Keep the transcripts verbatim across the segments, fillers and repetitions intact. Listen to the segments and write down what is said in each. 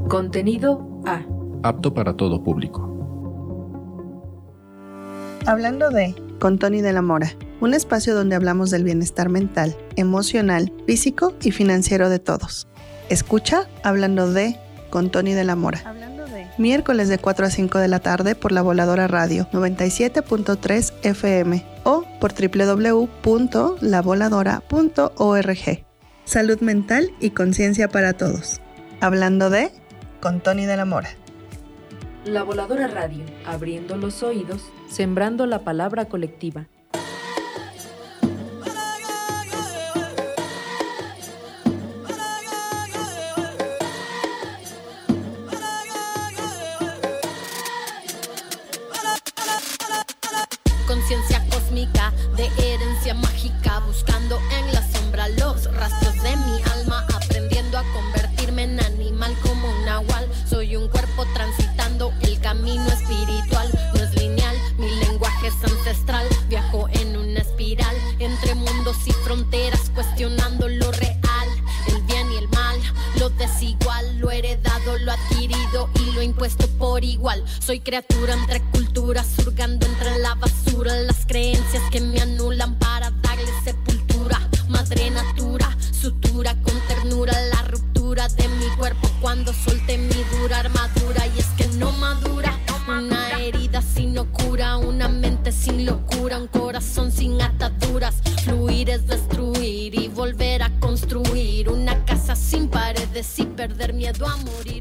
Contenido A. Apto para todo público. Hablando de, con Tony de la Mora, un espacio donde hablamos del bienestar mental, emocional, físico y financiero de todos. Escucha Hablando de, con Tony de la Mora. Hablando de. Miércoles de cuatro a cinco de la tarde por La Voladora Radio noventa y siete punto tres F M o por doble u doble u doble u punto la voladora punto org. Salud mental y conciencia para todos. Hablando de, con Tony de la Mora. La Voladora Radio, abriendo los oídos, sembrando la palabra colectiva. Conciencia cósmica de herencia mágica, buscando en la sombra los rastros de mi alma, aprendiendo a convertirme en animal como un nahual. Soy un cuerpo transitando el camino espiritual, no es lineal, mi lenguaje es ancestral. Viajo en una espiral entre mundos y fronteras, cuestionando lo real, el bien y el mal, lo desigual, lo heredado, lo adquirido y lo impuesto por igual. Soy criatura entre culturas, surgando entre la basura, las creencias que me anulan para darle sepultura. Madre natura, sutura con ternura, la ruptura de mi cuerpo cuando solté mi dura armadura. Y es que no madura, una herida sin locura, una mente sin locura, un corazón sin ataduras. Fluir es destruir y volver a construir una casa sin paredes y perder miedo a morir.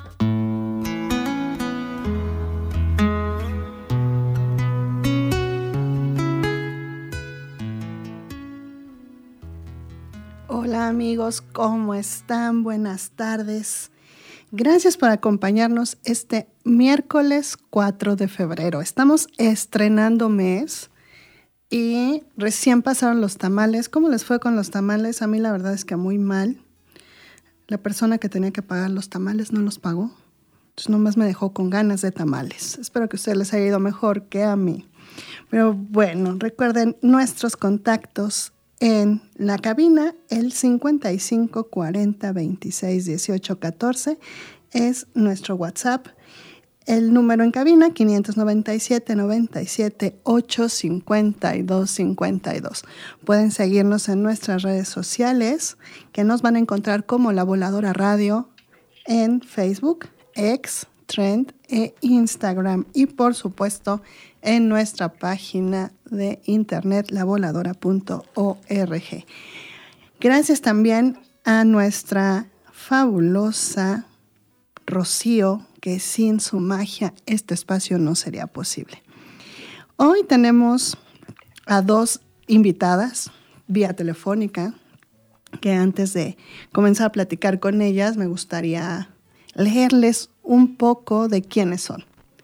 Hola amigos, ¿cómo están? Buenas tardes. Gracias por acompañarnos este miércoles cuatro de febrero. Estamos estrenando mes y recién pasaron los tamales. ¿Cómo les fue con los tamales? A mí la verdad es que muy mal. La persona que tenía que pagar los tamales no los pagó. Entonces nomás me dejó con ganas de tamales. Espero que a ustedes les haya ido mejor que a mí. Pero bueno, recuerden nuestros contactos en la cabina, el cincuenta y cinco cuarenta veintiséis dieciocho catorce es nuestro WhatsApp. El número en cabina, quinientos noventa y siete, noventa y siete, ocho, cincuenta y dos, cincuenta y dos. Pueden seguirnos en nuestras redes sociales, que nos van a encontrar como La Voladora Radio en Facebook, X, Trend e Instagram. Y por supuesto, en nuestra página de internet, la voladora punto org. Gracias también a nuestra fabulosa Rocío, que sin su magia este espacio no sería posible. Hoy tenemos a dos invitadas vía telefónica, que antes de comenzar a platicar con ellas me gustaría leerles un poco de quiénes son.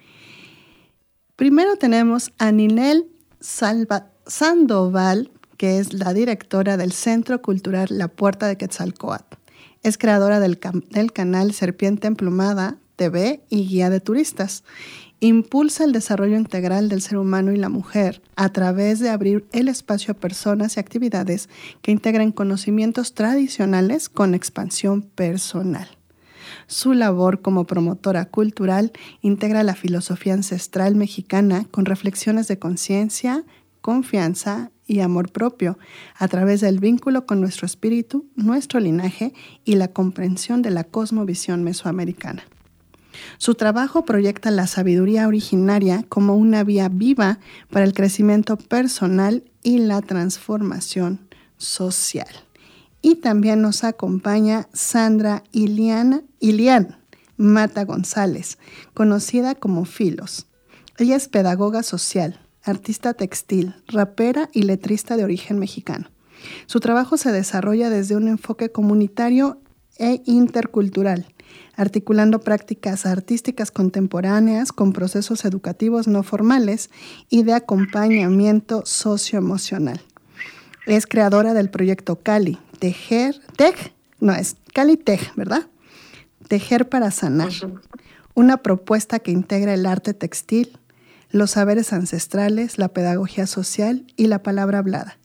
Primero tenemos a Ninel Salva- Sandoval, que es la directora del Centro Cultural La Puerta de Quetzalcóatl. Es creadora del, cam- del canal Serpiente Emplumada T V y guía de turistas. Impulsa el desarrollo integral del ser humano y la mujer a través de abrir el espacio a personas y actividades que integren conocimientos tradicionales con expansión personal. Su labor como promotora cultural integra la filosofía ancestral mexicana con reflexiones de conciencia, confianza y amor propio a través del vínculo con nuestro espíritu, nuestro linaje y la comprensión de la cosmovisión mesoamericana. Su trabajo proyecta la sabiduría originaria como una vía viva para el crecimiento personal y la transformación social. Y también nos acompaña Sandra Iliana, Ilian Mata González, conocida como Filos. Ella es pedagoga social, artista textil, rapera y letrista de origen mexicano. Su trabajo se desarrolla desde un enfoque comunitario e intercultural, articulando prácticas artísticas contemporáneas con procesos educativos no formales y de acompañamiento socioemocional. Es creadora del proyecto Cali, Tejer, Tej, no es Cali Tej, ¿verdad? Tejer para sanar, una propuesta que integra el arte textil, los saberes ancestrales, la pedagogía social y la palabra hablada.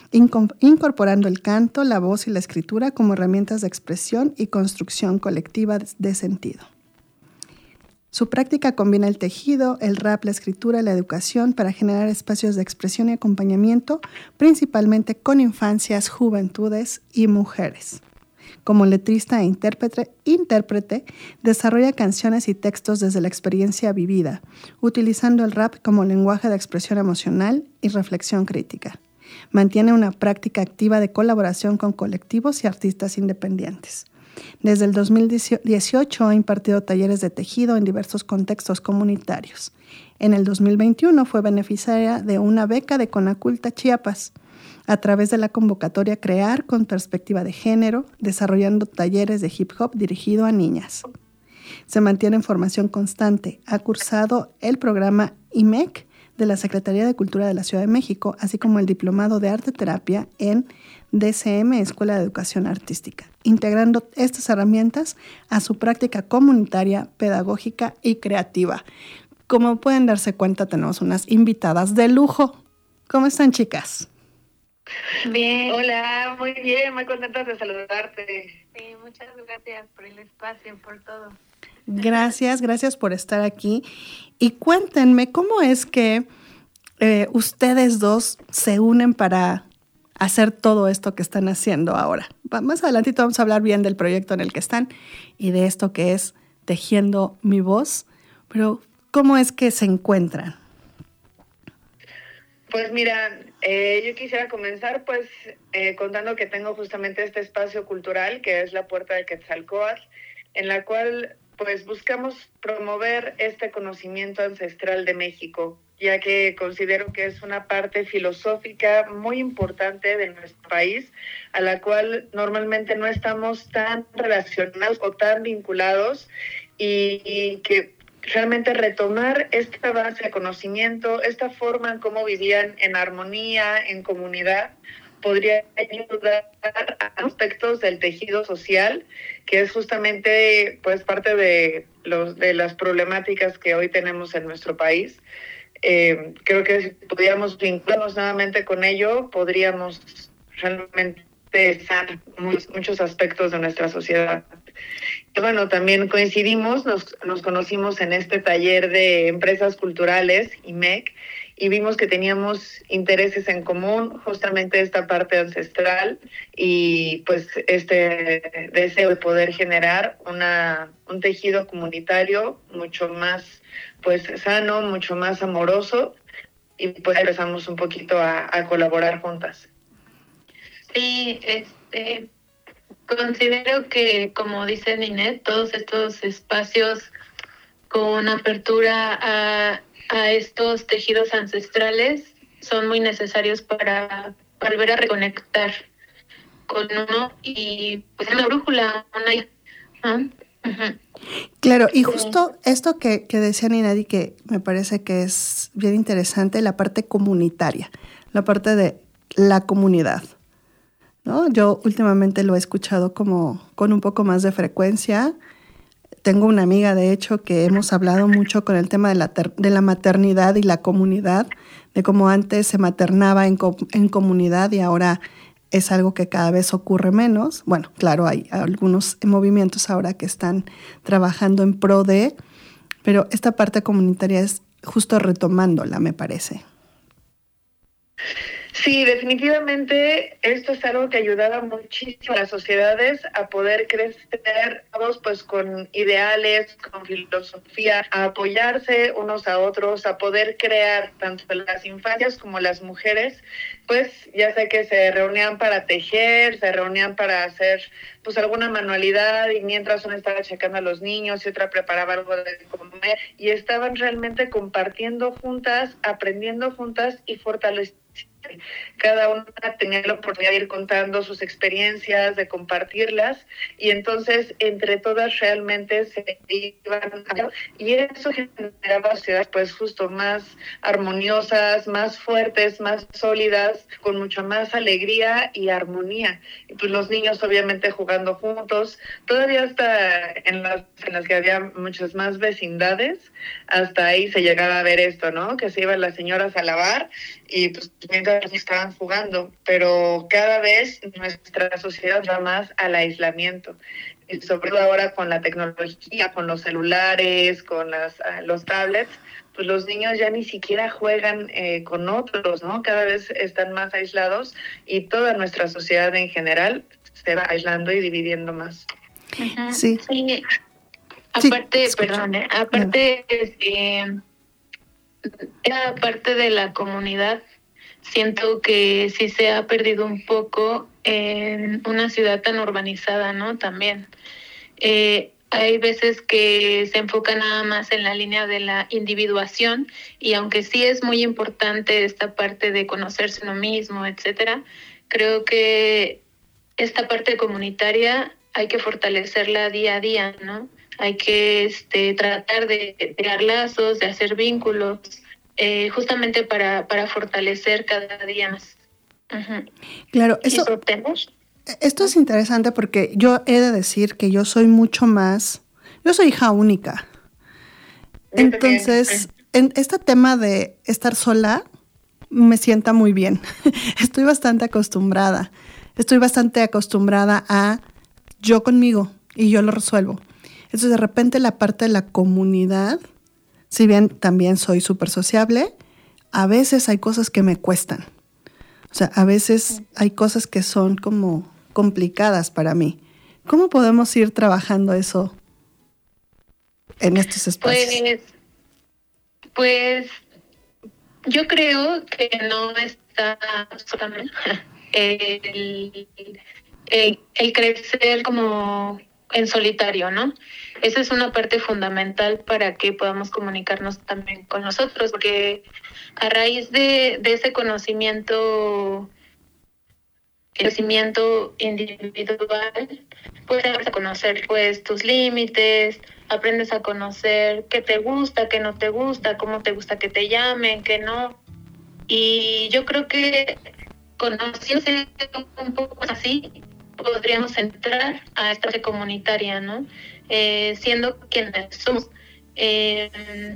incorporando el canto, la voz y la escritura como herramientas de expresión y construcción colectiva de sentido. Su práctica combina el tejido, el rap, la escritura y la educación para generar espacios de expresión y acompañamiento, principalmente con infancias, juventudes y mujeres. Como letrista e intérprete, intérprete, desarrolla canciones y textos desde la experiencia vivida, utilizando el rap como lenguaje de expresión emocional y reflexión crítica. Mantiene una práctica activa de colaboración con colectivos y artistas independientes. Desde el dos mil dieciocho ha impartido talleres de tejido en diversos contextos comunitarios. En el dos mil veintiuno fue beneficiaria de una beca de Conaculta Chiapas, a través de la convocatoria Crear con Perspectiva de Género, desarrollando talleres de hip hop dirigido a niñas. Se mantiene en formación constante. Ha cursado el programa I M E C de la Secretaría de Cultura de la Ciudad de México, así como el Diplomado de Arte Terapia en D C M, Escuela de Educación Artística, integrando estas herramientas a su práctica comunitaria, pedagógica y creativa. Como pueden darse cuenta, tenemos unas invitadas de lujo. ¿Cómo están, chicas? Bien. Hola, muy bien, muy contentas de saludarte. Sí, muchas gracias por el espacio, por todo. Gracias, gracias por estar aquí. Y cuéntenme, ¿cómo es que eh, ustedes dos se unen para hacer todo esto que están haciendo ahora? Más adelantito vamos a hablar bien del proyecto en el que están y de esto que es Tejiendo mi Voz. Pero, ¿cómo es que se encuentran? Pues mira, eh, yo quisiera comenzar pues eh, contando que tengo justamente este espacio cultural que es la Puerta de Quetzalcóatl, en la cual pues buscamos promover este conocimiento ancestral de México, ya que considero que es una parte filosófica muy importante de nuestro país, a la cual normalmente no estamos tan relacionados o tan vinculados, y, y que realmente retomar esta base de conocimiento, esta forma en cómo vivían en armonía, en comunidad, podría ayudar a aspectos del tejido social, que es justamente pues parte de los de las problemáticas que hoy tenemos en nuestro país. Eh, creo que si pudiéramos vincularnos nuevamente con ello, podríamos realmente sanar muchos aspectos de nuestra sociedad. Y bueno, también coincidimos, nos, nos conocimos en este taller de empresas culturales, I M E C, y vimos que teníamos intereses en común, justamente esta parte ancestral y pues este deseo de poder generar una un tejido comunitario mucho más pues sano, mucho más amoroso, y pues empezamos un poquito a, a colaborar juntas. Sí, este considero que, como dice Ninette, todos estos espacios con apertura a a estos tejidos ancestrales son muy necesarios para, para volver a reconectar con uno y pues una brújula, una... ¿Ah? Uh-huh. Claro, y justo esto que, que decía Ninadi, que me parece que es bien interesante, la parte comunitaria, la parte de la comunidad, ¿no? Yo últimamente lo he escuchado como con un poco más de frecuencia. Tengo una amiga, de hecho, que hemos hablado mucho con el tema de la, ter- de la maternidad y la comunidad, de cómo antes se maternaba en, co- en comunidad y ahora es algo que cada vez ocurre menos. Bueno, claro, hay algunos movimientos ahora que están trabajando en pro de, pero esta parte comunitaria es justo retomándola, me parece. Sí, definitivamente esto es algo que ayudaba muchísimo a las sociedades a poder crecer todos pues con ideales, con filosofía, a apoyarse unos a otros, a poder crear tanto las infancias como las mujeres, pues ya sé que se reunían para tejer, se reunían para hacer pues alguna manualidad, y mientras una estaba checando a los niños y otra preparaba algo de comer, y estaban realmente compartiendo juntas, aprendiendo juntas y fortaleciendo. Cada una tenía la oportunidad de ir contando sus experiencias, de compartirlas, y entonces entre todas realmente se iban a... y eso generaba sociedades pues justo más armoniosas, más fuertes, más sólidas, con mucha más alegría y armonía. Y pues los niños obviamente jugando juntos, todavía hasta en las, en las que había muchas más vecindades, hasta ahí se llegaba a ver esto, ¿no? Que se iban las señoras a lavar y pues mientras estaban jugando, pero cada vez nuestra sociedad va más al aislamiento. Y sobre todo ahora con la tecnología, con los celulares, con las, los tablets, pues los niños ya ni siquiera juegan eh, con otros, ¿no? Cada vez están más aislados y toda nuestra sociedad en general se va aislando y dividiendo más. Ajá. Sí. Sí. Aparte, Sí, perdón, ¿eh? aparte, eh, la parte de la comunidad, siento que sí se ha perdido un poco en una ciudad tan urbanizada, ¿no? También. Eh, hay veces que se enfoca nada más en la línea de la individuación y aunque sí es muy importante esta parte de conocerse uno mismo, etcétera, creo que esta parte comunitaria hay que fortalecerla día a día, ¿no? Hay que este, tratar de crear lazos, de hacer vínculos, eh, justamente para, para fortalecer cada día más. Uh-huh. Claro, eso, esto es interesante porque yo he de decir que yo soy mucho más, yo soy hija única. Entonces, en este tema de estar sola me sienta muy bien. Estoy bastante acostumbrada. Estoy bastante acostumbrada a yo conmigo y yo lo resuelvo. Entonces, de repente la parte de la comunidad, si bien también soy súper sociable, a veces hay cosas que me cuestan. O sea, a veces hay cosas que son como complicadas para mí. ¿Cómo podemos ir trabajando eso en estos espacios? Pues, pues yo creo que no está solamente el, el, el crecer como en solitario, ¿no? Esa es una parte fundamental para que podamos comunicarnos también con nosotros, porque a raíz de, de ese conocimiento, conocimiento individual, pues aprendes a conocer pues tus límites, aprendes a conocer qué te gusta, qué no te gusta, cómo te gusta que te llamen, qué no. Y yo creo que conociéndose un poco así, podríamos entrar a esta parte comunitaria, ¿no? Eh, siendo quienes somos. Eh,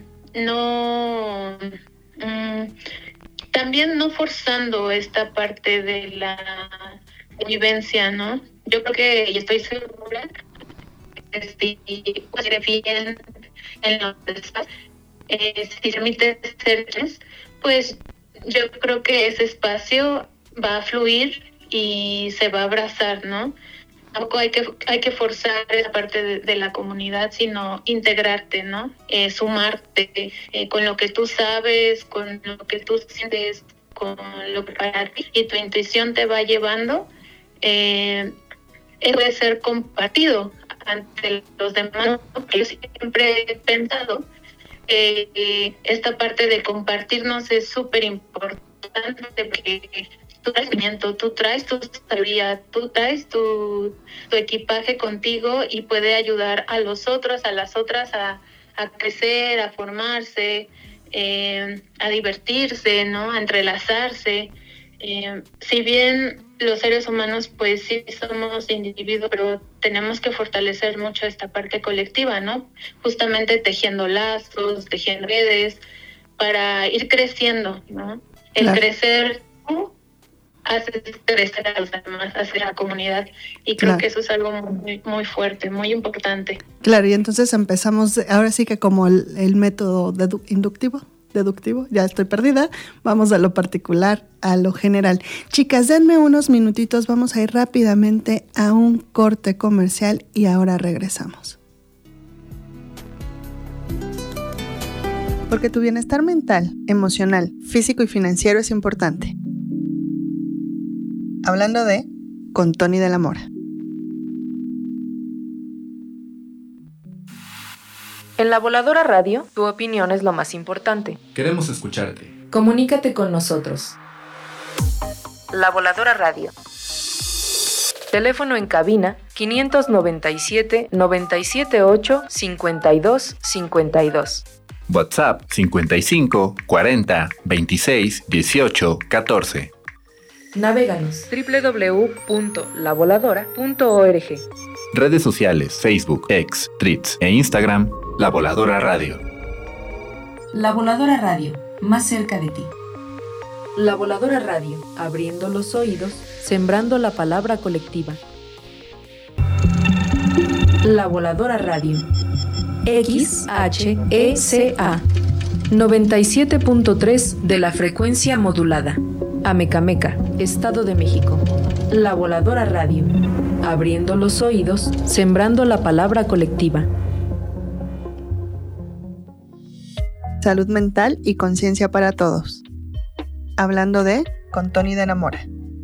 no... Mm, también no forzando esta parte de la convivencia, ¿no? Yo creo que, y estoy segura, que si pues, bien en lo que estás, eh, si permite ser, pues yo creo que ese espacio va a fluir y se va a abrazar, ¿no? Tampoco hay que hay que forzar esa parte de, de la comunidad, sino integrarte, ¿no? Eh, sumarte eh, con lo que tú sabes, con lo que tú sientes, con lo que para ti y tu intuición te va llevando. Eh, debe ser compartido ante los demás. Yo siempre he pensado que eh, esta parte de compartirnos es súper importante porque tú traes conocimiento, tú traes tu sabiduría, tú traes tu, tu equipaje contigo y puede ayudar a los otros, a las otras a, a crecer, a formarse, eh, a divertirse, ¿no? A entrelazarse. Eh, si bien los seres humanos pues sí somos individuos, pero tenemos que fortalecer mucho esta parte colectiva, ¿no? Justamente tejiendo lazos, tejiendo redes para ir creciendo, ¿no? El claro. crecer tú hace crecer a los demás, hace la comunidad y creo claro. que eso es algo muy, muy fuerte, muy importante. Claro, y entonces empezamos ahora sí que como el, el método dedu- inductivo. deductivo, ya estoy perdida, vamos a lo particular, a lo general. Chicas, denme unos minutitos, vamos a ir rápidamente a un corte comercial y ahora regresamos. Porque tu bienestar mental, emocional, físico y financiero es importante. Hablando de con Tony de la Mora. En La Voladora Radio, tu opinión es lo más importante. Queremos escucharte. Comunícate con nosotros. La Voladora Radio. Teléfono en cabina quinientos noventa y siete, noventa y siete ocho, cincuenta y dos cincuenta y dos. WhatsApp cincuenta y cinco, cuarenta, veintiséis, dieciocho, catorce. Navéganos doble u doble u doble u punto la voladora punto org. Redes sociales, Facebook, X, Threads e Instagram, La Voladora Radio. La Voladora Radio, más cerca de ti. La Voladora Radio, abriendo los oídos, sembrando la palabra colectiva. La Voladora Radio. X H E C A noventa y siete punto tres de la frecuencia modulada. Amecameca, Estado de México. La Voladora Radio, abriendo los oídos, sembrando la palabra colectiva. Salud mental y conciencia para todos. Hablando de con Tony de Namora.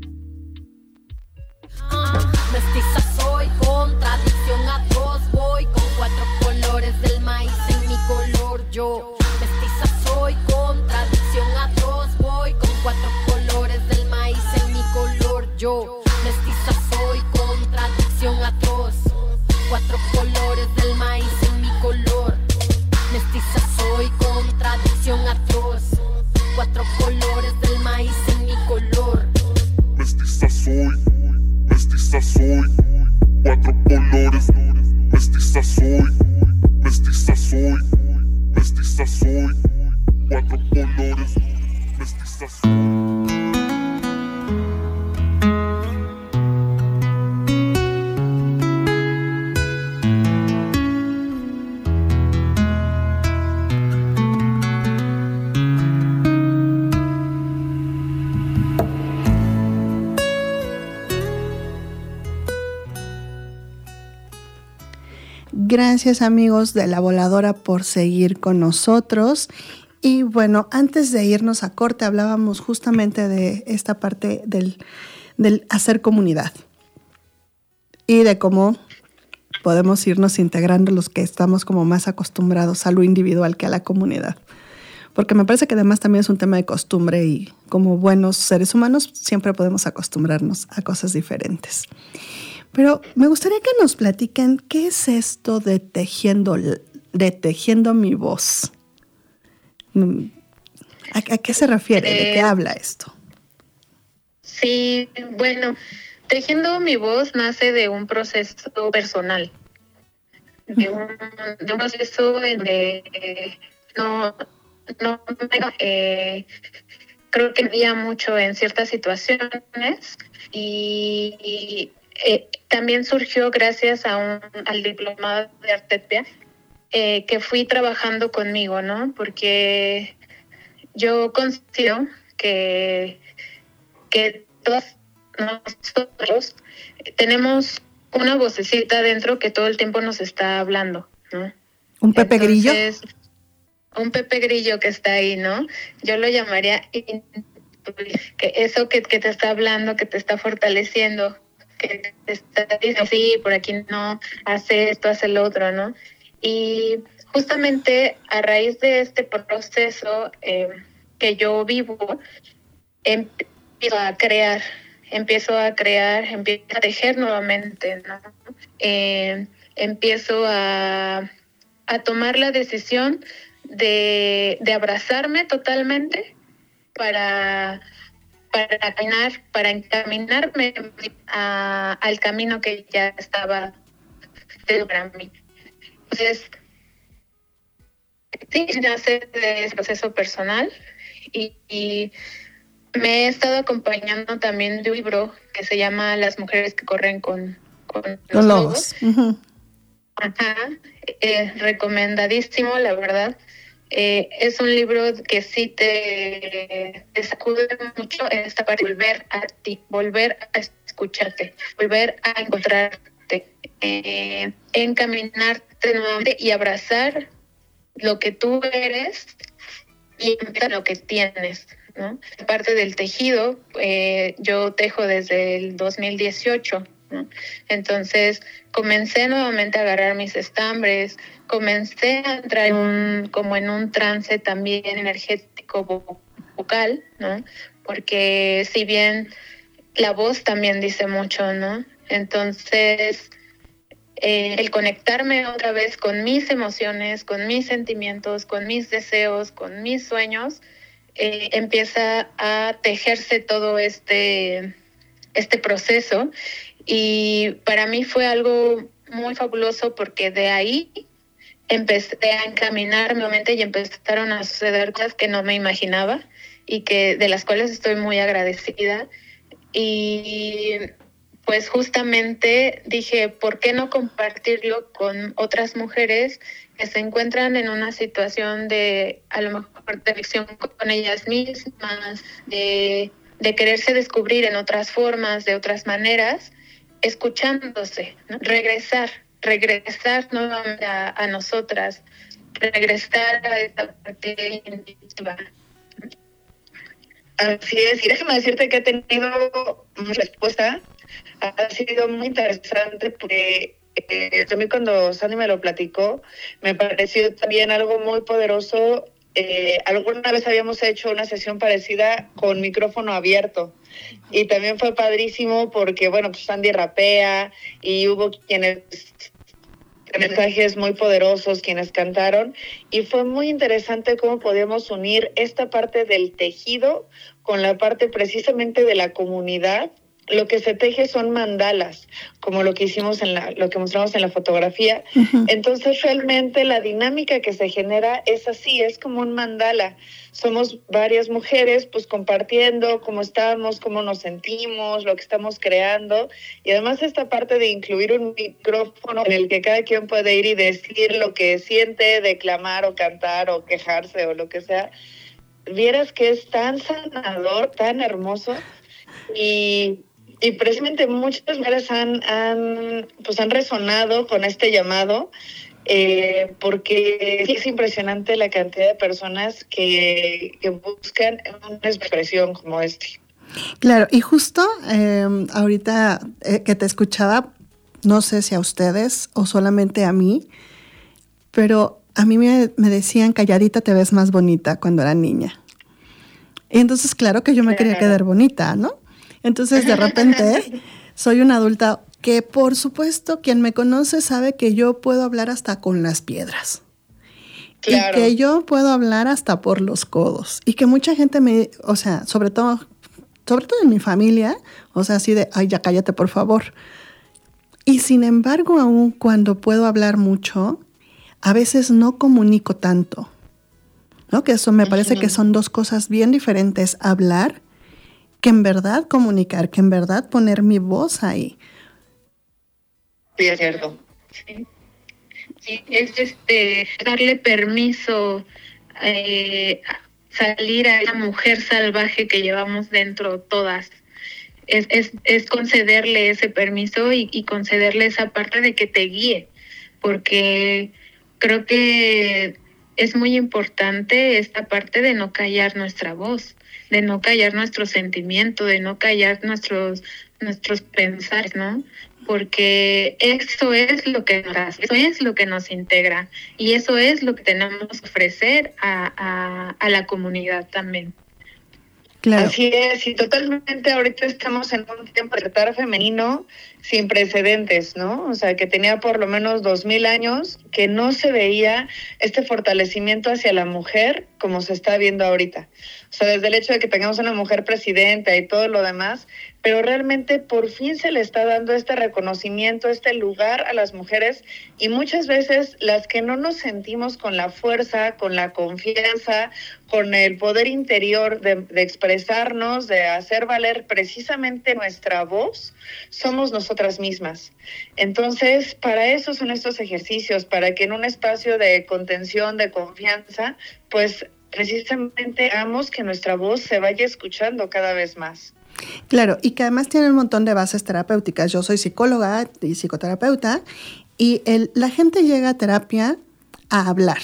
Mestiza soy, contradicción atroz, voy con cuatro colores del maíz en mi color yo. Mestiza soy, contradicción atroz, voy con cuatro colores del maíz en mi color yo. Mestiza soy, contradicción atroz, cuatro colores del maíz en mi color. Mestiza soy, contradicción atroz, cuatro colores del maíz en mi color. Mestiza soy, mestiza soy, cuatro colores. Mestiza soy, mestiza soy, mestiza soy, cuatro colores. Mestiza soy. Gracias amigos de La Voladora por seguir con nosotros. Y bueno, antes de irnos a corte hablábamos justamente de esta parte del, del hacer comunidad y de cómo podemos irnos integrando los que estamos como más acostumbrados a lo individual que a la comunidad. Porque me parece que además también es un tema de costumbre y como buenos seres humanos siempre podemos acostumbrarnos a cosas diferentes. Pero me gustaría que nos platiquen qué es esto de tejiendo, de tejiendo mi voz. ¿A, a qué se refiere? ¿De qué habla esto? Sí, bueno, tejiendo mi voz nace de un proceso personal, de un, de un proceso en de eh, no, no eh, creo que había mucho en ciertas situaciones y, y eh, también surgió gracias a un, al diplomado de Artetpia eh, que fui trabajando conmigo, ¿no? Porque yo considero que, que todos nosotros tenemos una vocecita dentro que todo el tiempo nos está hablando, ¿no? ¿Un Pepe Grillo? Entonces, un Pepe Grillo que está ahí, ¿no? Yo lo llamaría que eso que, que te está hablando, que te está fortaleciendo, que te está diciendo, sí, por aquí no, hace esto, hace lo otro, ¿no? Y justamente a raíz de este proceso eh, que yo vivo, empiezo a crear, empiezo a crear, empiezo a tejer nuevamente, ¿no? Eh, empiezo a, a tomar la decisión de, de abrazarme totalmente para... para caminar, para encaminarme a, al camino que ya estaba para mí. Entonces, sí, nace de ese proceso personal y, y me he estado acompañando también de un libro que se llama Las mujeres que corren con, con los lobos. Uh-huh. Ajá, eh, recomendadísimo, la verdad. Eh, es un libro que sí te, te sacude mucho en esta parte, volver a ti, volver a escucharte, volver a encontrarte, eh, encaminarte nuevamente y abrazar lo que tú eres y lo que tienes, ¿no? Parte del tejido, eh, yo tejo desde el dos mil dieciocho, ¿no? Entonces comencé nuevamente a agarrar mis estambres, comencé a entrar en un, como en un trance también energético vocal, ¿no? Porque si bien la voz también dice mucho, ¿no? Entonces eh, el conectarme otra vez con mis emociones, con mis sentimientos, con mis deseos, con mis sueños, eh, empieza a tejerse todo este, este proceso. Y para mí fue algo muy fabuloso porque de ahí empecé a encaminar nuevamente y empezaron a suceder cosas que no me imaginaba. y que de las cuales estoy muy agradecida. Y pues justamente dije, ¿por qué no compartirlo con otras mujeres que se encuentran en una situación de, a lo mejor, de adicción con ellas mismas, de, de quererse descubrir en otras formas, de otras maneras, escuchándose, ¿no? Regresar, regresar nuevamente a, a nosotras, regresar a esta parte individual. Así es, y déjame decirte que he tenido una respuesta. Ha sido muy interesante porque eh, a mí cuando Sandy me lo platicó, me pareció también algo muy poderoso. Eh, alguna vez habíamos hecho una sesión parecida con micrófono abierto y también fue padrísimo porque, bueno, pues Sandy rapea y hubo quienes... mensajes muy poderosos, quienes cantaron, y fue muy interesante cómo podíamos unir esta parte del tejido con la parte precisamente de la comunidad. Lo que se teje son mandalas, como lo que hicimos en la, lo que mostramos en la fotografía. Uh-huh. Entonces realmente la dinámica que se genera es así, es como un mandala. Somos varias mujeres pues compartiendo cómo estamos, cómo nos sentimos, lo que estamos creando, y además esta parte de incluir un micrófono en el que cada quien puede ir y decir lo que siente, declamar o cantar o quejarse o lo que sea. Vieras que es tan sanador, tan hermoso, y Y precisamente muchas mujeres han, han, pues han resonado con este llamado, eh, porque sí es impresionante la cantidad de personas que, que buscan una expresión como este. Claro, y justo eh, ahorita eh, que te escuchaba, no sé si a ustedes o solamente a mí, pero a mí me, me decían, calladita te ves más bonita cuando era niña. Y entonces claro que yo me quería quedar bonita, ¿no? Entonces, de repente, soy una adulta que, por supuesto, quien me conoce sabe que yo puedo hablar hasta con las piedras. Claro. Y que yo puedo hablar hasta por los codos. Y que mucha gente me, o sea, sobre todo, sobre todo en mi familia, o sea, así de, ay, ya cállate, por favor. Y sin embargo, aún cuando puedo hablar mucho, a veces no comunico tanto, ¿no? Que eso me uh-huh. parece que son dos cosas bien diferentes, hablar que en verdad comunicar, que en verdad poner mi voz ahí. Sí, es cierto. Sí, sí es este darle permiso, eh, salir a la mujer salvaje que llevamos dentro todas. Es, es, es concederle ese permiso y, y concederle esa parte de que te guíe, porque creo que es muy importante esta parte de no callar nuestra voz, de no callar nuestro sentimiento, de no callar nuestros nuestros pensares, ¿no? Porque eso es lo que nos hace, eso es lo que nos integra y eso es lo que tenemos que ofrecer a, a, a la comunidad también. Claro. Así es, y totalmente ahorita estamos en un tiempo de despertar femenino sin precedentes, ¿no? O sea, que tenía por lo menos dos mil años que no se veía este fortalecimiento hacia la mujer como se está viendo ahorita. O sea, desde el hecho de que tengamos una mujer presidenta y todo lo demás, pero realmente por fin se le está dando este reconocimiento, este lugar a las mujeres, y muchas veces las que no nos sentimos con la fuerza, con la confianza, con el poder interior de, de expresarnos, de hacer valer precisamente nuestra voz, somos nosotras mismas. Entonces, para eso son estos ejercicios, para que en un espacio de contención, de confianza, pues precisamente hagamos que nuestra voz se vaya escuchando cada vez más. Claro, y que además tiene un montón de bases terapéuticas. Yo soy psicóloga y psicoterapeuta, y el, la gente llega a terapia a hablar.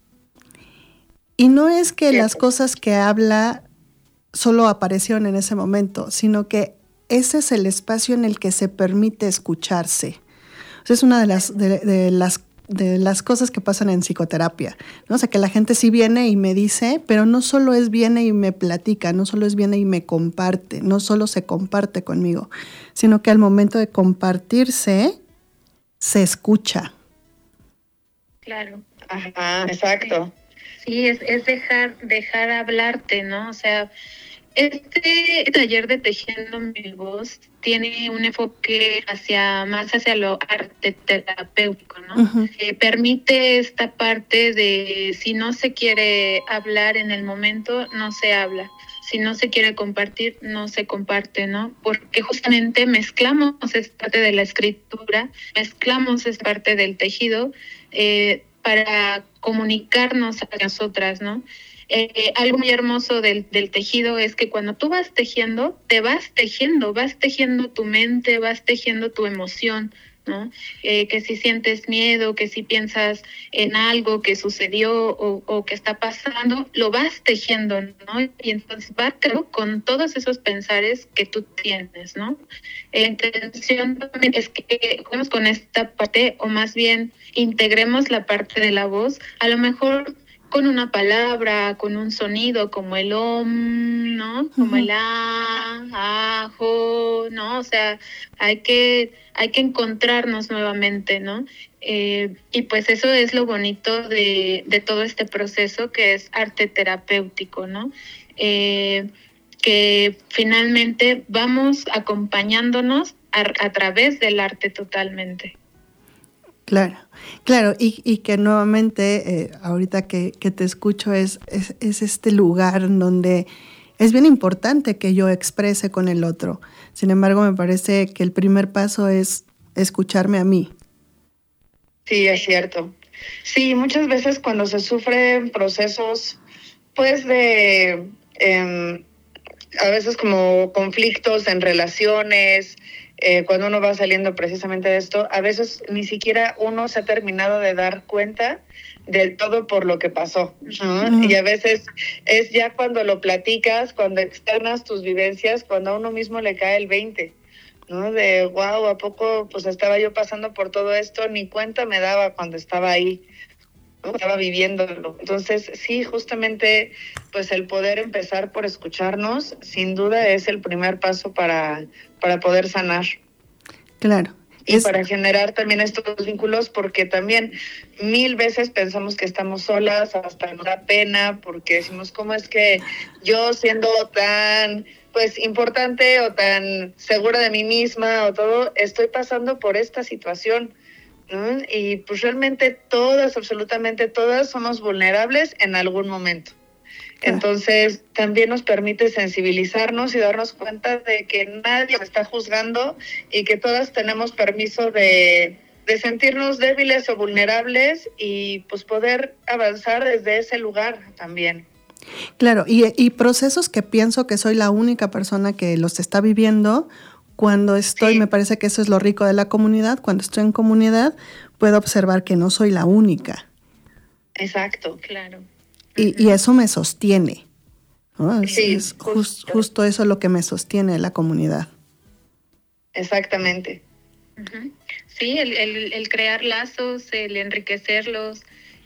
Y no es que las cosas que habla solo aparecieron en ese momento, sino que ese es el espacio en el que se permite escucharse. O sea, es una de las, de, de las de las cosas que pasan en psicoterapia, ¿no? O sea, que la gente sí viene y me dice, pero no solo es viene y me platica, no solo es viene y me comparte, no solo se comparte conmigo, sino que al momento de compartirse, se escucha. Claro. Ajá, exacto. Sí, es, es dejar, dejar hablarte, ¿no? O sea, este taller de Tejiendo mi Voz tiene un enfoque hacia más hacia lo arte terapéutico, ¿no? Uh-huh. Eh, permite esta parte de si no se quiere hablar en el momento, no se habla. si no se quiere compartir, no se comparte, ¿no? Porque justamente mezclamos esa parte de la escritura, mezclamos esa parte del tejido eh, para comunicarnos a nosotras, ¿no? Eh, algo muy hermoso del, del tejido es que cuando tú vas tejiendo, te vas tejiendo, vas tejiendo tu mente, vas tejiendo tu emoción, ¿no? Eh, que si sientes miedo, que si piensas en algo que sucedió o, o que está pasando, lo vas tejiendo, ¿no? Y entonces vas con todos esos pensares que tú tienes, ¿no? La intención también es que juguemos con esta parte, o más bien integremos la parte de la voz, a lo mejor con una palabra, con un sonido como el om, ¿no? Como uh-huh. el a, ajo, ¿no? O sea, hay que hay que encontrarnos nuevamente, ¿no? Eh, y pues eso es lo bonito de, de todo este proceso que es arte terapéutico, ¿no? Eh, que finalmente vamos acompañándonos a, a través del arte totalmente. Claro, claro, y, y que nuevamente, eh, ahorita que, que te escucho, es, es, es este lugar donde es bien importante que yo exprese con el otro. Sin embargo, me parece que el primer paso es escucharme a mí. Sí, es cierto. Sí, muchas veces cuando se sufren procesos, pues de, eh, a veces como conflictos en relaciones, Eh, cuando uno va saliendo precisamente de esto, a veces ni siquiera uno se ha terminado de dar cuenta del todo por lo que pasó, ¿no? Uh-huh. Y a veces es ya cuando lo platicas, cuando externas tus vivencias, cuando a uno mismo le cae el veinte, ¿no? De, wow, ¿a poco pues estaba yo pasando por todo esto? Ni cuenta me daba cuando estaba ahí, ¿no? Estaba viviéndolo. Entonces, sí, justamente, pues el poder empezar por escucharnos, sin duda es el primer paso para... para poder sanar. Claro. Y es... para generar también estos vínculos, porque también mil veces pensamos que estamos solas, hasta nos da pena, porque decimos, ¿cómo es que yo siendo tan pues importante o tan segura de mí misma o todo, estoy pasando por esta situación? ¿No? Y pues realmente todas, absolutamente todas, somos vulnerables en algún momento. Entonces, también nos permite sensibilizarnos y darnos cuenta de que nadie nos está juzgando y que todas tenemos permiso de, de sentirnos débiles o vulnerables y pues poder avanzar desde ese lugar también. Claro, y, y procesos que pienso que soy la única persona que los está viviendo. Cuando estoy, sí. Me parece que eso es lo rico de la comunidad, cuando estoy en comunidad puedo observar que no soy la única. Exacto, claro. Y, y eso me sostiene, ¿no? Es, sí, es just, justo eso lo que me sostiene la comunidad. Exactamente. Uh-huh. Sí, el, el, el crear lazos, el enriquecerlos,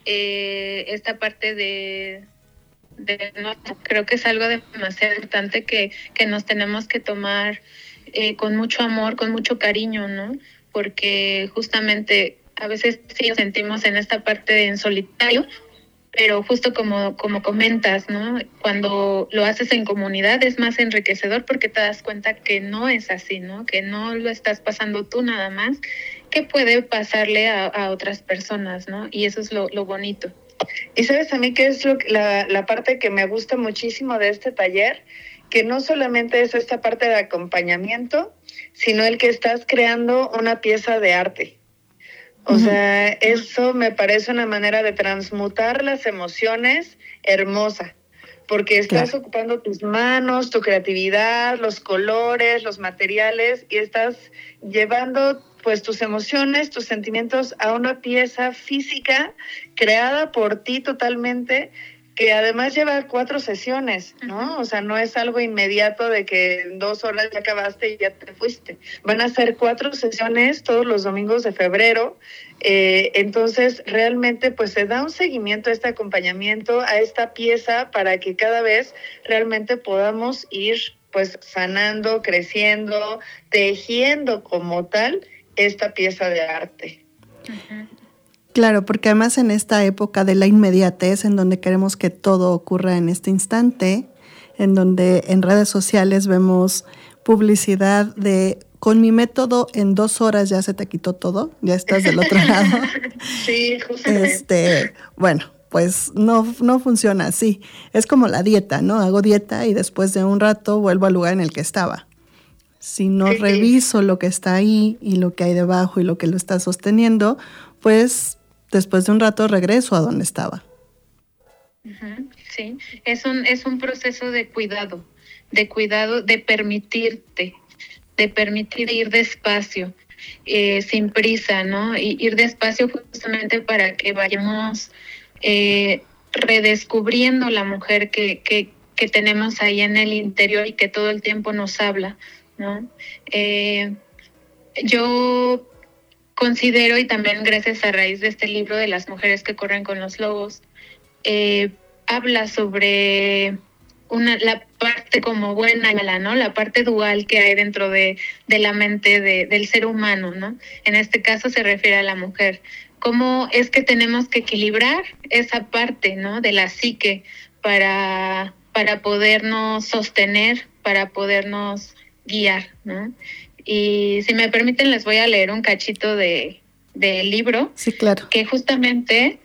eh, esta parte de, de no, creo que es algo demasiado importante que, que nos tenemos que tomar eh, con mucho amor, con mucho cariño, ¿no? Porque justamente a veces sí nos sentimos en esta parte en solitario, pero justo como, como comentas, ¿no? Cuando lo haces en comunidad es más enriquecedor porque te das cuenta que no es así, ¿no? Que no lo estás pasando tú nada más, que puede pasarle a, a otras personas, ¿no? Y eso es lo, lo bonito. Y sabes a mí que es lo, la, la parte que me gusta muchísimo de este taller, que no solamente es esta parte de acompañamiento, sino el que estás creando una pieza de arte. O sea, eso me parece una manera de transmutar las emociones hermosa, porque estás claro. ocupando tus manos, tu creatividad, los colores, los materiales, y estás llevando pues tus emociones, tus sentimientos a una pieza física creada por ti totalmente, que además lleva cuatro sesiones, ¿no? O sea, no es algo inmediato de que en dos horas ya acabaste y ya te fuiste. Van a ser cuatro sesiones todos los domingos de febrero. Eh, entonces, realmente, pues se da un seguimiento a este acompañamiento, a esta pieza, para que cada vez realmente podamos ir, pues, sanando, creciendo, tejiendo como tal esta pieza de arte. Uh-huh. Claro, porque además en esta época de la inmediatez, en donde queremos que todo ocurra en este instante, en donde en redes sociales vemos publicidad de con mi método en dos horas ya se te quitó todo, ya estás del otro lado. Sí, justamente. Este, bueno, pues no, no funciona así. Es como la dieta, ¿no? Hago dieta y después de un rato vuelvo al lugar en el que estaba. Si no Sí. reviso lo que está ahí y lo que hay debajo y lo que lo está sosteniendo, pues después de un rato regreso a donde estaba. Ujú, sí, es un, es un proceso de cuidado, de cuidado, de permitirte, de permitir ir despacio, eh, sin prisa, ¿no? Y ir despacio justamente para que vayamos eh, redescubriendo la mujer que, que, que tenemos ahí en el interior y que todo el tiempo nos habla, ¿no? Eh, yo considero, y también gracias a raíz de este libro de las mujeres que corren con los lobos, eh, habla sobre una la parte como buena y mala, ¿no? La parte dual que hay dentro de, de la mente de, del ser humano, ¿no? En este caso se refiere a la mujer. ¿Cómo es que tenemos que equilibrar esa parte, ¿no? De la psique para, para podernos sostener, para podernos guiar, ¿no? Y si me permiten les voy a leer un cachito de del libro. Sí, claro. Que justamente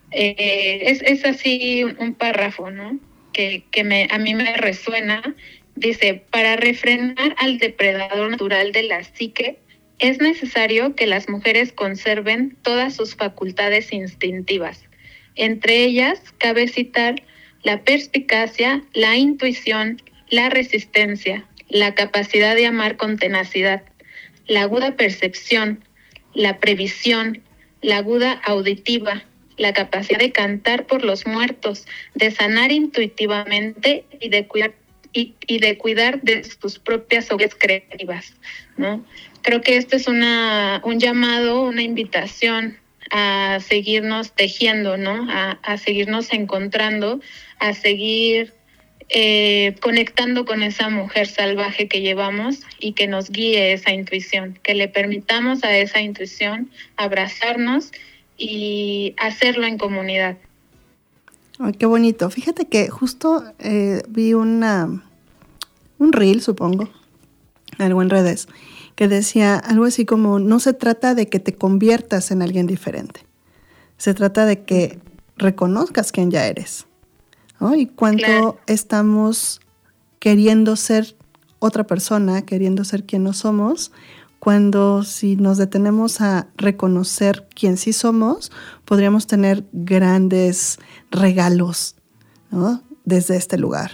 eh, es, es así un, un párrafo, ¿no? Que, que me, a mí me resuena. Dice, para refrenar al depredador natural de la psique, es necesario que las mujeres conserven todas sus facultades instintivas. Entre ellas, cabe citar la perspicacia, la intuición, la resistencia, la capacidad de amar con tenacidad, la aguda percepción, la previsión, la aguda auditiva, la capacidad de cantar por los muertos, de sanar intuitivamente y de cuidar y, y de cuidar de sus propias obras creativas, ¿no? Creo que esto es una un llamado, una invitación a seguirnos tejiendo, ¿no? A, a seguirnos encontrando, a seguir eh, conectando con esa mujer salvaje que llevamos y que nos guíe esa intuición, que le permitamos a esa intuición abrazarnos y hacerlo en comunidad. Ay, qué bonito. Fíjate que justo eh, vi una un reel, supongo, algo en redes, que decía algo así como, no se trata de que te conviertas en alguien diferente, se trata de que reconozcas quién ya eres, ¿no? Y cuánto claro. estamos queriendo ser otra persona, queriendo ser quien no somos, cuando si nos detenemos a reconocer quién sí somos, podríamos tener grandes regalos, ¿no? Desde este lugar.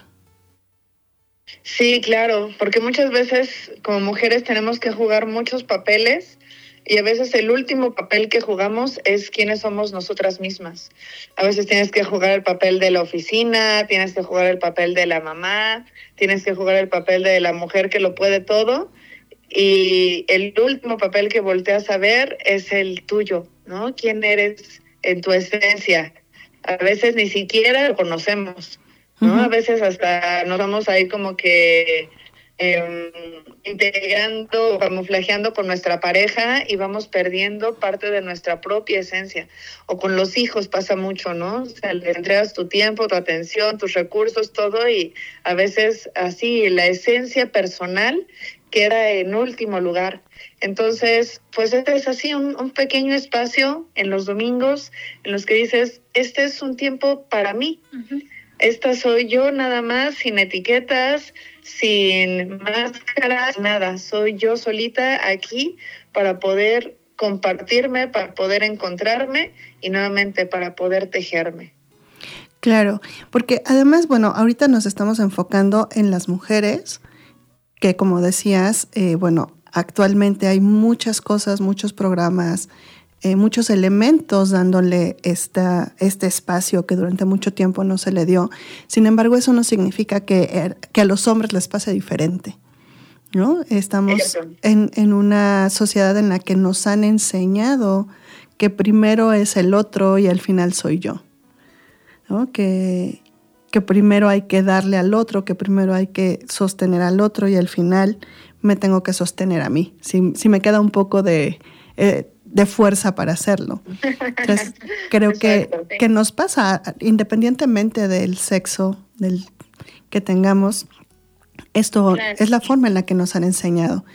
Sí, claro, porque muchas veces como mujeres tenemos que jugar muchos papeles y a veces el último papel que jugamos es quiénes somos nosotras mismas. A veces tienes que jugar el papel de la oficina, tienes que jugar el papel de la mamá, tienes que jugar el papel de la mujer que lo puede todo y el último papel que volteas a ver es el tuyo, ¿no? ¿Quién eres en tu esencia? A veces ni siquiera lo conocemos, ¿no? Uh-huh. A veces hasta nos vamos a ir como que eh, integrando o camuflajeando con nuestra pareja y vamos perdiendo parte de nuestra propia esencia. O con los hijos pasa mucho, ¿no? O sea, les entregas tu tiempo, tu atención, tus recursos, todo, y a veces así la esencia personal queda en último lugar. Entonces, pues este es así un, un pequeño espacio en los domingos en los que dices, este es un tiempo para mí. Uh-huh. Esta soy yo nada más, sin etiquetas, sin máscaras, nada. Soy yo solita aquí para poder compartirme, para poder encontrarme y nuevamente para poder tejerme. Claro, porque además, bueno, ahorita nos estamos enfocando en las mujeres, que como decías, eh, bueno, actualmente hay muchas cosas, muchos programas, Eh, muchos elementos dándole esta, este espacio que durante mucho tiempo no se le dio. Sin embargo, eso no significa que, que a los hombres les pase diferente, ¿no? Estamos en, en una sociedad en la que nos han enseñado que primero es el otro y al final soy yo, ¿no? Que, que primero hay que darle al otro, que primero hay que sostener al otro y al final me tengo que sostener a mí. Si, si me queda un poco de... Eh, de fuerza para hacerlo. Entonces, creo que, que nos pasa, independientemente del sexo del que tengamos, esto claro. es la forma en la que nos han enseñado.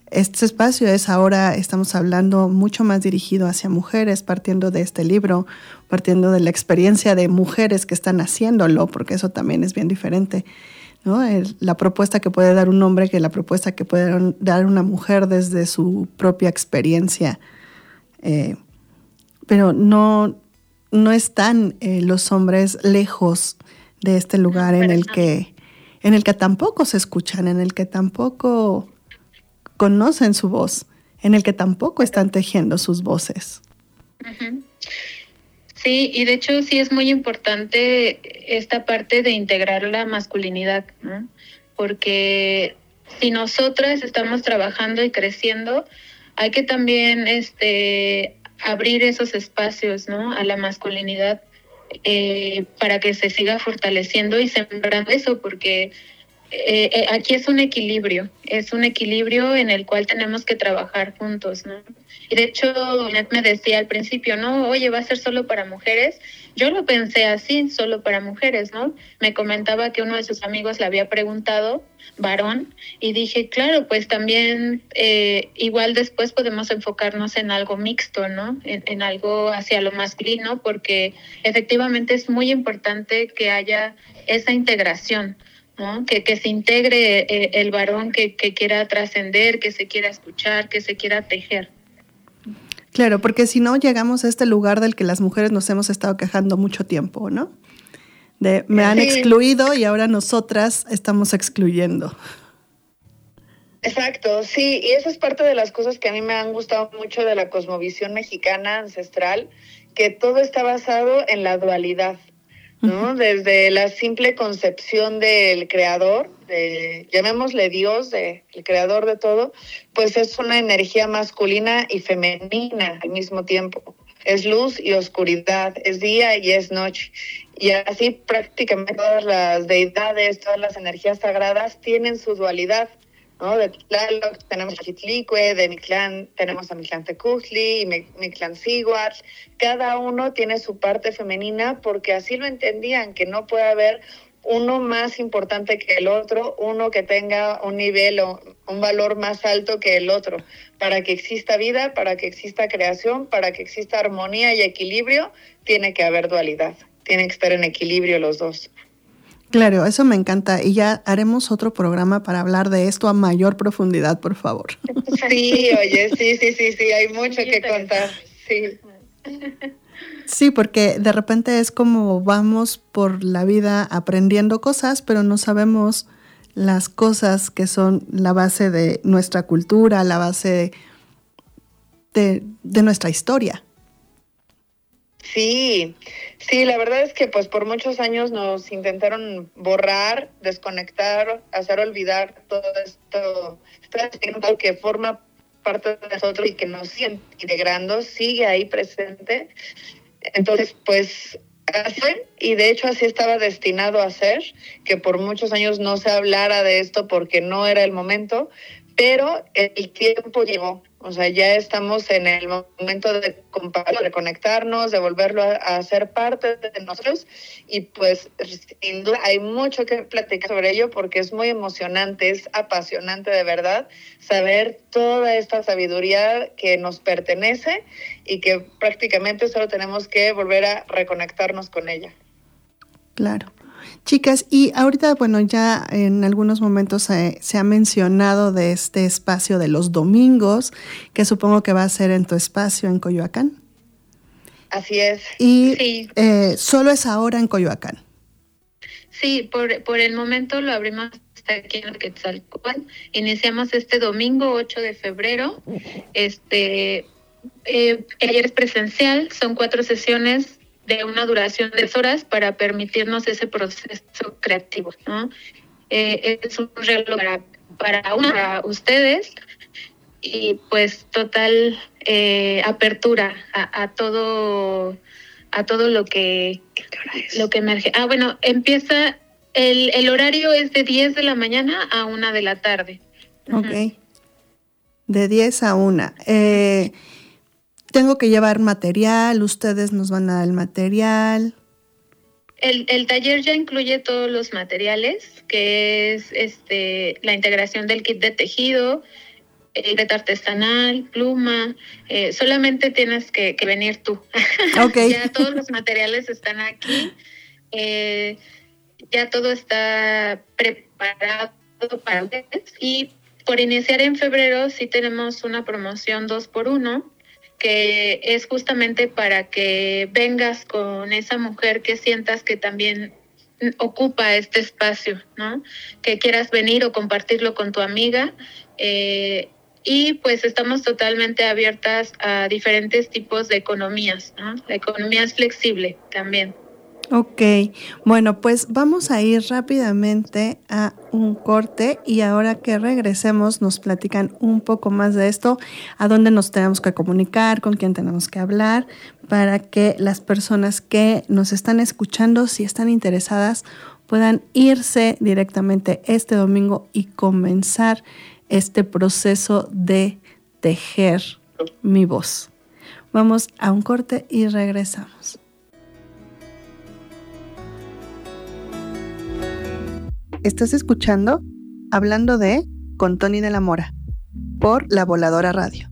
Este espacio es ahora, estamos hablando mucho más dirigido hacia mujeres, partiendo de este libro, partiendo de la experiencia de mujeres que están haciéndolo, porque eso también es bien diferente, ¿no? El, la propuesta que puede dar un hombre que la propuesta que puede dar una mujer desde su propia experiencia. Eh, pero no, no están eh, los hombres lejos de este lugar en el que, en el que tampoco se escuchan, en el que tampoco conocen su voz, en el que tampoco están tejiendo sus voces. Uh-huh. Sí, y de hecho sí es muy importante esta parte de integrar la masculinidad, ¿no? Porque si nosotras estamos trabajando y creciendo, hay que también este, abrir esos espacios, ¿no?, a la masculinidad eh, para que se siga fortaleciendo y sembrando eso, porque Eh, eh, aquí es un equilibrio, es un equilibrio en el cual tenemos que trabajar juntos, ¿no? Y de hecho, Net me decía al principio, no, oye, ¿va a ser solo para mujeres? Yo lo pensé así, solo para mujeres, ¿no? Me comentaba que uno de sus amigos le había preguntado, varón, y dije, claro, pues también eh, igual después podemos enfocarnos en algo mixto, ¿no? En, en algo hacia lo masculino, porque efectivamente es muy importante que haya esa integración, ¿no? Que, que se integre eh, el varón que, que quiera trascender, que se quiera escuchar, que se quiera tejer. Claro, porque si no llegamos a este lugar del que las mujeres nos hemos estado quejando mucho tiempo, ¿no? De me han sí. excluido y ahora nosotras estamos excluyendo. Exacto, sí, y esa es parte de las cosas que a mí me han gustado mucho de la cosmovisión mexicana ancestral, que todo está basado en la dualidad, ¿no? Desde la simple concepción del creador, de, llamémosle Dios, de, el creador de todo, pues es una energía masculina y femenina al mismo tiempo. Es luz y oscuridad, es día y es noche. Y así prácticamente todas las deidades, todas las energías sagradas tienen su dualidad, ¿no? De Tlaloc tenemos a Chitlicue, de Mictlán tenemos a Mictlantecutli y Mictlancíhuatl. Cada uno tiene su parte femenina porque así lo entendían, que no puede haber uno más importante que el otro, uno que tenga un nivel o un valor más alto que el otro. Para que exista vida, para que exista creación, para que exista armonía y equilibrio, tiene que haber dualidad. Tienen que estar en equilibrio los dos. Claro, eso me encanta. Y ya haremos otro programa para hablar de esto a mayor profundidad, por favor. Sí, oye, sí, sí, sí, sí, hay mucho que contar. Sí. Sí, porque de repente es como vamos por la vida aprendiendo cosas, pero no sabemos las cosas que son la base de nuestra cultura, la base de, de nuestra historia. Sí, sí, la verdad es que pues por muchos años nos intentaron borrar, desconectar, hacer olvidar todo esto, todo que forma parte de nosotros y que nos sigue integrando, sigue ahí presente. Entonces, pues así, y de hecho así estaba destinado a ser, que por muchos años no se hablara de esto porque no era el momento, pero el tiempo llegó. O sea, ya estamos en el momento de reconectarnos, de volverlo a, a ser parte de nosotros y pues sin duda hay mucho que platicar sobre ello porque es muy emocionante, es apasionante de verdad saber toda esta sabiduría que nos pertenece y que prácticamente solo tenemos que volver a reconectarnos con ella. Claro. Chicas, y ahorita, bueno, ya en algunos momentos se, se ha mencionado de este espacio de los domingos, que supongo que va a ser en tu espacio en Coyoacán. Así es. Y sí. eh, solo es ahora en Coyoacán. Sí, por, por el momento lo abrimos aquí en Quetzalcóatl. Iniciamos este domingo ocho de febrero. Este, eh, ayer es presencial, son cuatro sesiones de una duración de dos horas para permitirnos ese proceso creativo, ¿no? Eh, es un regalo para, para, una, para ustedes y pues total eh, apertura a, a todo a todo lo que lo que emerge. Ah, bueno, empieza el, el horario es de diez de la mañana a una de la tarde. Ok. Uh-huh. De diez a una. Eh, Tengo que llevar material, ustedes nos van a dar el material. El, el taller ya incluye todos los materiales, que es este la integración del kit de tejido, libreta artesanal, pluma, eh, solamente tienes que, que venir tú. Okay. Ya todos los materiales están aquí, eh, ya todo está preparado para ustedes. Y por iniciar en febrero sí tenemos una promoción dos por uno, que es justamente para que vengas con esa mujer que sientas que también ocupa este espacio, ¿no? Que quieras venir o compartirlo con tu amiga. Eh, y pues estamos totalmente abiertas a diferentes tipos de economías, ¿no? La economía es flexible también. Ok, bueno, pues vamos a ir rápidamente a un corte y ahora que regresemos nos platican un poco más de esto, a dónde nos tenemos que comunicar, con quién tenemos que hablar, para que las personas que nos están escuchando, si están interesadas, puedan irse directamente este domingo y comenzar este proceso de tejer mi voz. Vamos a un corte y regresamos. Estás escuchando Hablando de con Tony de la Mora por La Voladora Radio.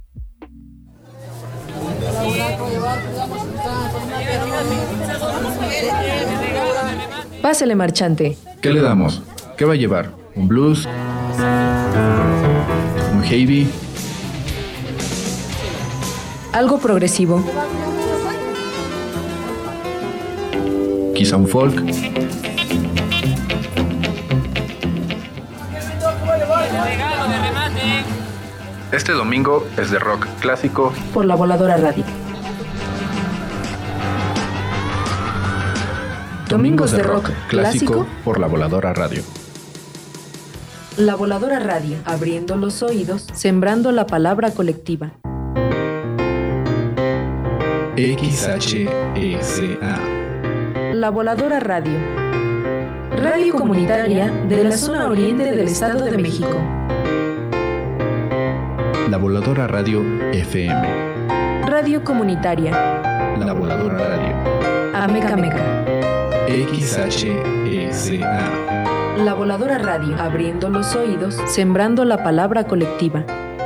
Pásele, marchante. ¿Qué le damos? ¿Qué va a llevar? ¿Un blues? ¿Un heavy? Algo progresivo. ¿Quizá un folk? Este domingo es de rock clásico por La Voladora Radio. Domingos de rock clásico por La Voladora Radio. La Voladora Radio, abriendo los oídos, sembrando la palabra colectiva. X H E C A. La Voladora Radio. Radio comunitaria de la zona oriente del Estado de México. La Voladora Radio F M. Radio comunitaria. La Voladora Radio. Ameca Meca. X H E C A. La Voladora Radio, abriendo los oídos, sembrando la palabra colectiva.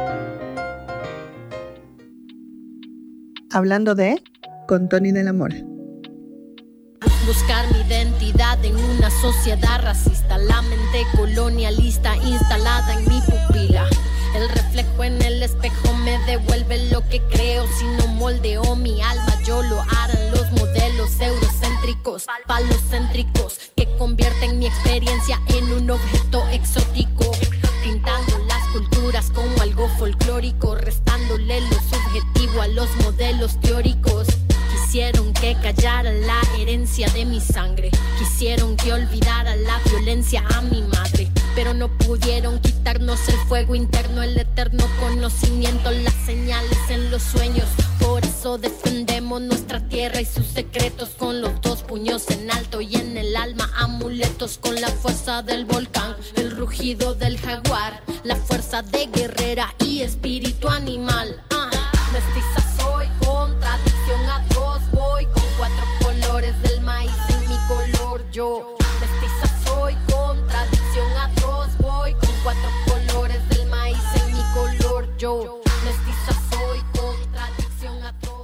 Hablando de con Tony de la Mora. Buscar mi identidad en una sociedad racista, la mente colonialista instalada en mi pupila. El reflejo en el espejo me devuelve lo que creo. Si no moldeo mi alma, yo lo harán los modelos eurocéntricos, falocéntricos, que convierten mi experiencia en un objeto exótico, pintando las culturas como algo folclórico, restándole lo subjetivo a los modelos teóricos. Quisieron que callara la herencia de mi sangre, quisieron que olvidara la violencia a mi madre, pero no pudieron quitarnos el fuego interno, el eterno conocimiento, las señales en los sueños. Por eso defendemos nuestra tierra y sus secretos con los dos puños en alto y en el alma amuletos con la fuerza del volcán, el rugido del jaguar, la fuerza de guerrera y espíritu animal. Ah, mestiza soy, contradicción atroz, voy con cuatro colores del maíz en mi color yo. Mestiza soy, contradicción atroz, voy con cuatro colores del maíz en mi color yo. Mestiza soy, contradicción atroz.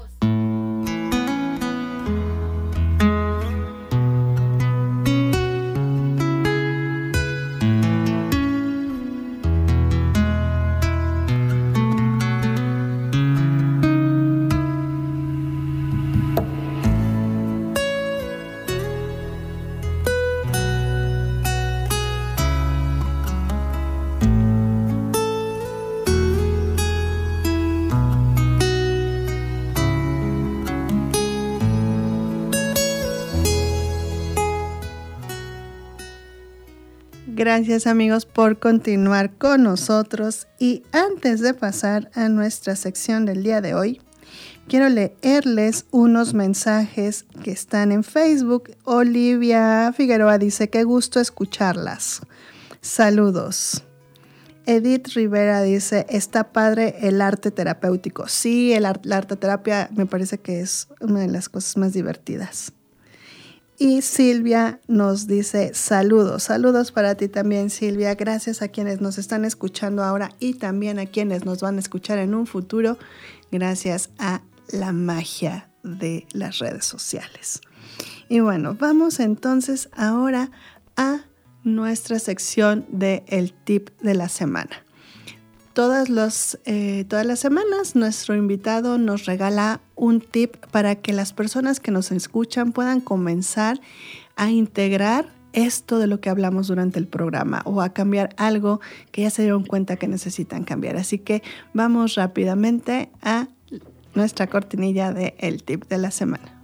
Gracias amigos por continuar con nosotros y antes de pasar a nuestra sección del día de hoy, quiero leerles unos mensajes que están en Facebook. Olivia Figueroa dice, qué gusto escucharlas. Saludos. Edith Rivera dice, está padre el arte terapéutico. Sí, el art, la arteterapia me parece que es una de las cosas más divertidas. Y Silvia nos dice saludos, saludos para ti también, Silvia. Gracias a quienes nos están escuchando ahora y también a quienes nos van a escuchar en un futuro, gracias a la magia de las redes sociales. Y bueno, vamos entonces ahora a nuestra sección de el tip de la semana. Todas, los, eh, todas las semanas nuestro invitado nos regala un tip para que las personas que nos escuchan puedan comenzar a integrar esto de lo que hablamos durante el programa o a cambiar algo que ya se dieron cuenta que necesitan cambiar. Así que vamos rápidamente a nuestra cortinilla de el tip de la semana.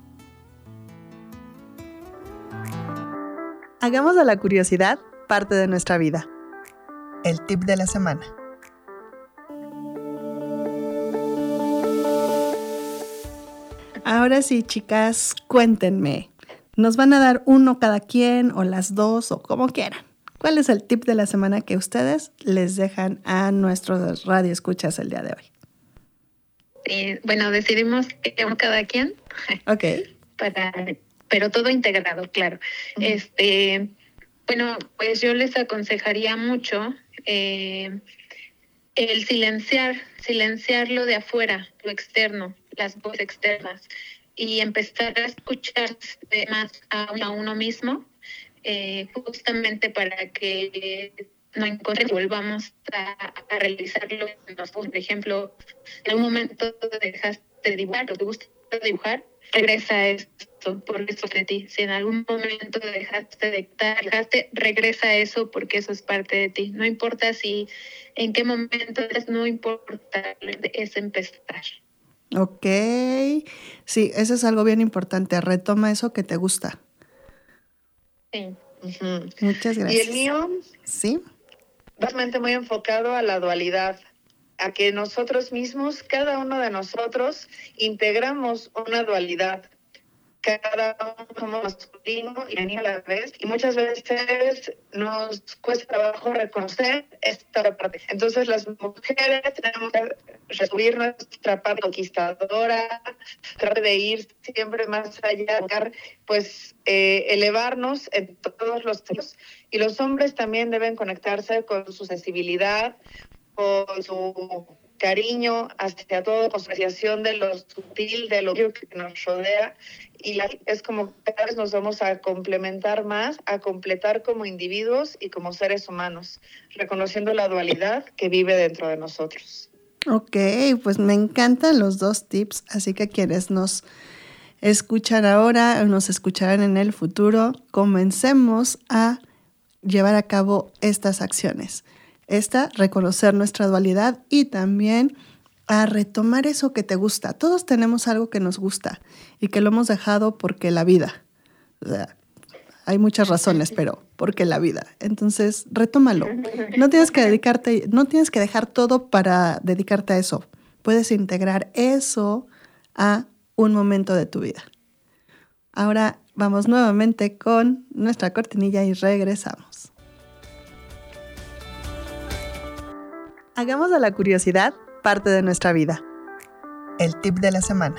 Hagamos de la curiosidad parte de nuestra vida. El tip de la semana. Ahora sí, chicas, cuéntenme. ¿Nos van a dar uno cada quien o las dos o como quieran? ¿Cuál es el tip de la semana que ustedes les dejan a nuestros radioescuchas el día de hoy? Sí, bueno, decidimos que uno cada quien. Ok. Para, pero todo integrado, claro. Uh-huh. Este, bueno, pues yo les aconsejaría mucho eh, el silenciar, silenciar lo de afuera, lo externo, las voces externas, y empezar a escucharse más a uno, a uno mismo, eh, justamente para que no encontremos y volvamos a, a realizar lo que nos gusta. Por ejemplo, en algún momento dejaste de dibujar, o te gusta dibujar, regresa a esto, por eso de ti. Si en algún momento dejaste de dictar, dejaste, regresa a eso porque eso es parte de ti. No importa si, en qué momento es, no importa, es empezar. Ok, sí, eso es algo bien importante, retoma eso que te gusta. Sí. Uh-huh. Muchas gracias. Y el mío, sí, básicamente muy enfocado a la dualidad, a que nosotros mismos, cada uno de nosotros, integramos una dualidad. Cada uno somos masculino y femenino a la vez, y muchas veces nos cuesta trabajo reconocer esta parte. Entonces las mujeres tenemos que resubir nuestra parte conquistadora, tratar de ir siempre más allá, buscar, pues eh, elevarnos en todos los sentidos. Y los hombres también deben conectarse con su sensibilidad, con su cariño hacia todo, con su apreciación de lo sutil, de lo que nos rodea, y la, es como cada vez nos vamos a complementar más, a completar como individuos y como seres humanos, reconociendo la dualidad que vive dentro de nosotros. Ok, pues me encantan los dos tips, así que quienes nos escuchan ahora o nos escucharán en el futuro, comencemos a llevar a cabo estas acciones. Esta, reconocer nuestra dualidad y también a retomar eso que te gusta. Todos tenemos algo que nos gusta y que lo hemos dejado porque la vida. O sea, hay muchas razones, pero porque la vida. Entonces, retómalo. No tienes que dedicarte, no tienes que dejar todo para dedicarte a eso. Puedes integrar eso a un momento de tu vida. Ahora vamos nuevamente con nuestra cortinilla y regresamos. Hagamos de la curiosidad parte de nuestra vida. El tip de la semana.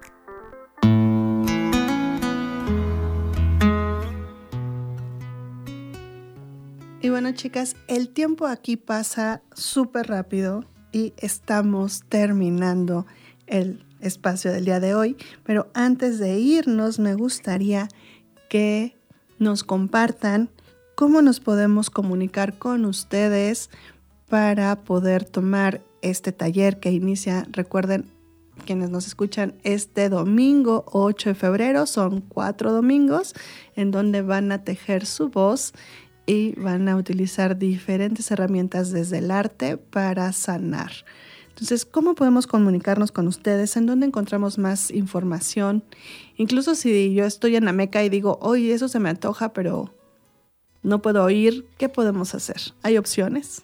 Y bueno, chicas, el tiempo aquí pasa súper rápido y estamos terminando el espacio del día de hoy. Pero antes de irnos, me gustaría que nos compartan cómo nos podemos comunicar con ustedes para poder tomar este taller que inicia, recuerden, quienes nos escuchan, este domingo ocho de febrero, son cuatro domingos en donde van a tejer su voz y van a utilizar diferentes herramientas desde el arte para sanar. Entonces, ¿cómo podemos comunicarnos con ustedes? ¿En dónde encontramos más información? Incluso si yo estoy en Ameca y digo, oye, eso se me antoja, pero no puedo oír, ¿qué podemos hacer? ¿Hay opciones?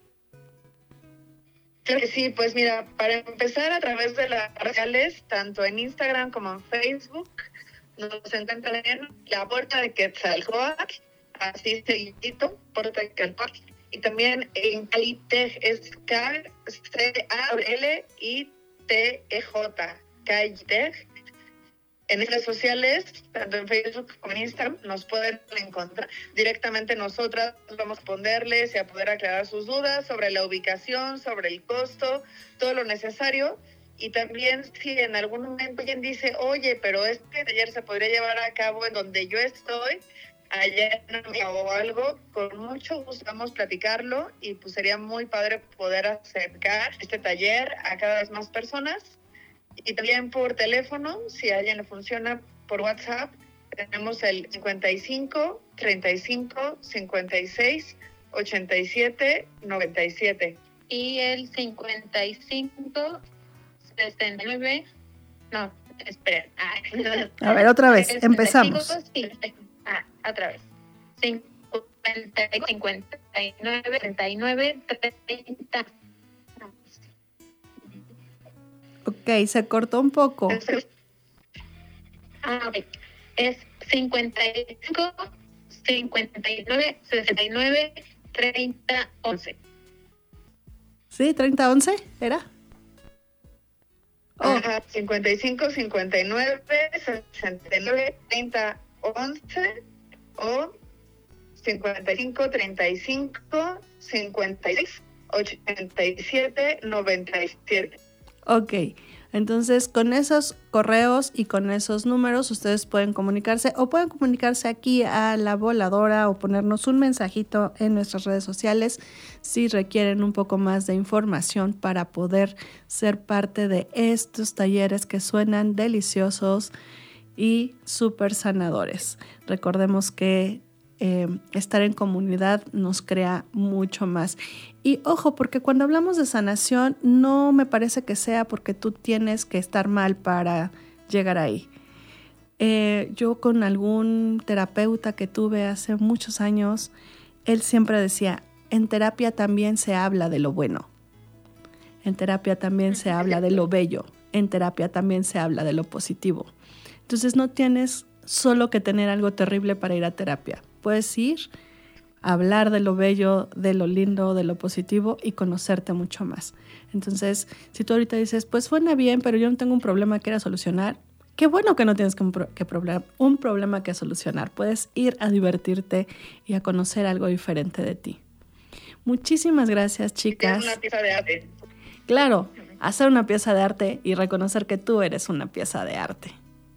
Claro que sí, pues mira, para empezar a través de las redes sociales, tanto en Instagram como en Facebook, nos encuentran en La Puerta de Quetzalcóatl, así seguidito, Puerta de Quetzalcóatl, y también en Calitej, es K C A L I T E J, Calitej. En redes sociales, tanto en Facebook como en Instagram, nos pueden encontrar directamente. Nosotras vamos a responderles y a poder aclarar sus dudas sobre la ubicación, sobre el costo, todo lo necesario. Y también si en algún momento alguien dice, oye, pero este taller se podría llevar a cabo en donde yo estoy, allá o algo, con mucho gusto vamos a platicarlo y pues sería muy padre poder acercar este taller a cada vez más personas. Y también por teléfono, si a alguien le funciona, por WhatsApp, tenemos el cincuenta y cinco, treinta y cinco, cincuenta y seis, ochenta y siete, noventa y siete. Y el cincuenta y cinco, sesenta y nueve, no, esperen. Ah, a ver, otra vez, empezamos. Ah, otra vez. cincuenta, cincuenta y nueve, treinta y nueve, treinta. Ok, se cortó un poco. Ah, ok. Es cincuenta y cinco, cincuenta y nueve, sesenta y nueve, treinta, once. ¿Sí? ¿treinta, once? ¿Era? Oh. Ajá, cincuenta y cinco, cincuenta y nueve, sesenta y nueve, treinta, once o cincuenta y cinco, treinta y cinco, cincuenta y seis, ochenta y siete, noventa y siete. Ok, entonces con esos correos y con esos números ustedes pueden comunicarse o pueden comunicarse aquí a La Voladora o ponernos un mensajito en nuestras redes sociales si requieren un poco más de información para poder ser parte de estos talleres que suenan deliciosos y súper sanadores. Recordemos que eh, estar en comunidad nos crea mucho más. Y ojo, porque cuando hablamos de sanación, no me parece que sea porque tú tienes que estar mal para llegar ahí. Eh, yo con algún terapeuta que tuve hace muchos años, él siempre decía, en terapia también se habla de lo bueno. En terapia también se habla de lo bello. En terapia también se habla de lo positivo. Entonces no tienes solo que tener algo terrible para ir a terapia. Puedes ir a hablar de lo bello, de lo lindo, de lo positivo y conocerte mucho más. Entonces, si tú ahorita dices, pues suena bien, pero yo no tengo un problema que ir a solucionar, qué bueno que no tienes que un, pro- que problem- un problema que solucionar. Puedes ir a divertirte y a conocer algo diferente de ti. Muchísimas gracias, chicas. Es una pieza de arte. Claro, hacer una pieza de arte y reconocer que tú eres una pieza de arte.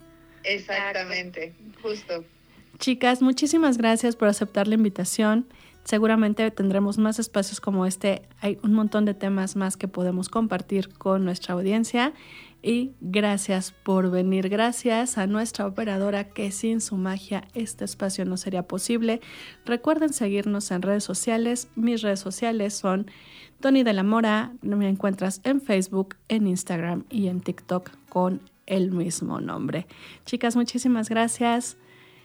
Exactamente, justo. Chicas, muchísimas gracias por aceptar la invitación. Seguramente tendremos más espacios como este. Hay un montón de temas más que podemos compartir con nuestra audiencia. Y gracias por venir. Gracias a nuestra operadora que sin su magia este espacio no sería posible. Recuerden seguirnos en redes sociales. Mis redes sociales son Tony de la Mora. Me encuentras en Facebook, en Instagram y en TikTok con el mismo nombre. Chicas, muchísimas gracias.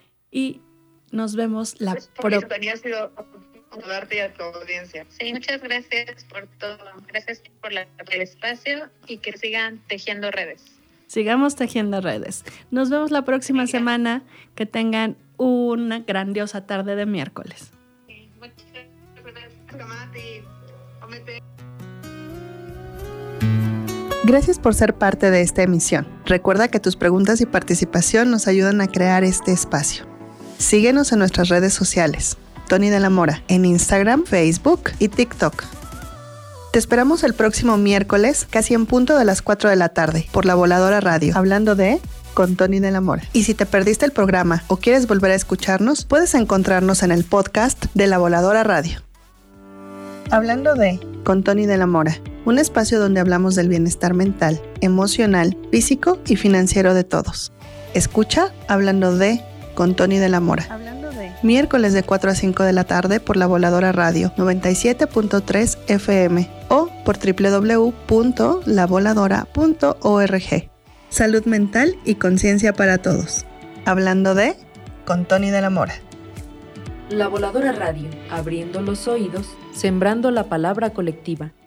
Y nos vemos la próxima. Ha sido saludarte y a tu audiencia. Sí, muchas gracias por todo. Gracias por, la, por el espacio y que sigan tejiendo redes. Sigamos tejiendo redes. Nos vemos la próxima Venga. semana. Que tengan una grandiosa tarde de miércoles. Sí, muchas gracias. Gracias por ser parte de esta emisión. Recuerda que tus preguntas y participación nos ayudan a crear este espacio. Síguenos en nuestras redes sociales. Tony de la Mora, en Instagram, Facebook y TikTok. Te esperamos el próximo miércoles, casi en punto de las cuatro de la tarde, por La Voladora Radio, hablando de con Tony de la Mora. Y si te perdiste el programa o quieres volver a escucharnos, puedes encontrarnos en el podcast de La Voladora Radio. Hablando de con Tony de la Mora, un espacio donde hablamos del bienestar mental, emocional, físico y financiero de todos. Escucha Hablando de con Tony de la Mora. Hablando de miércoles de cuatro a cinco de la tarde por La Voladora Radio noventa y siete punto tres F M o por doble u doble u doble u punto la voladora punto org. Salud mental y conciencia para todos. Hablando de con Tony de la Mora. La Voladora Radio, abriendo los oídos, sembrando la palabra colectiva.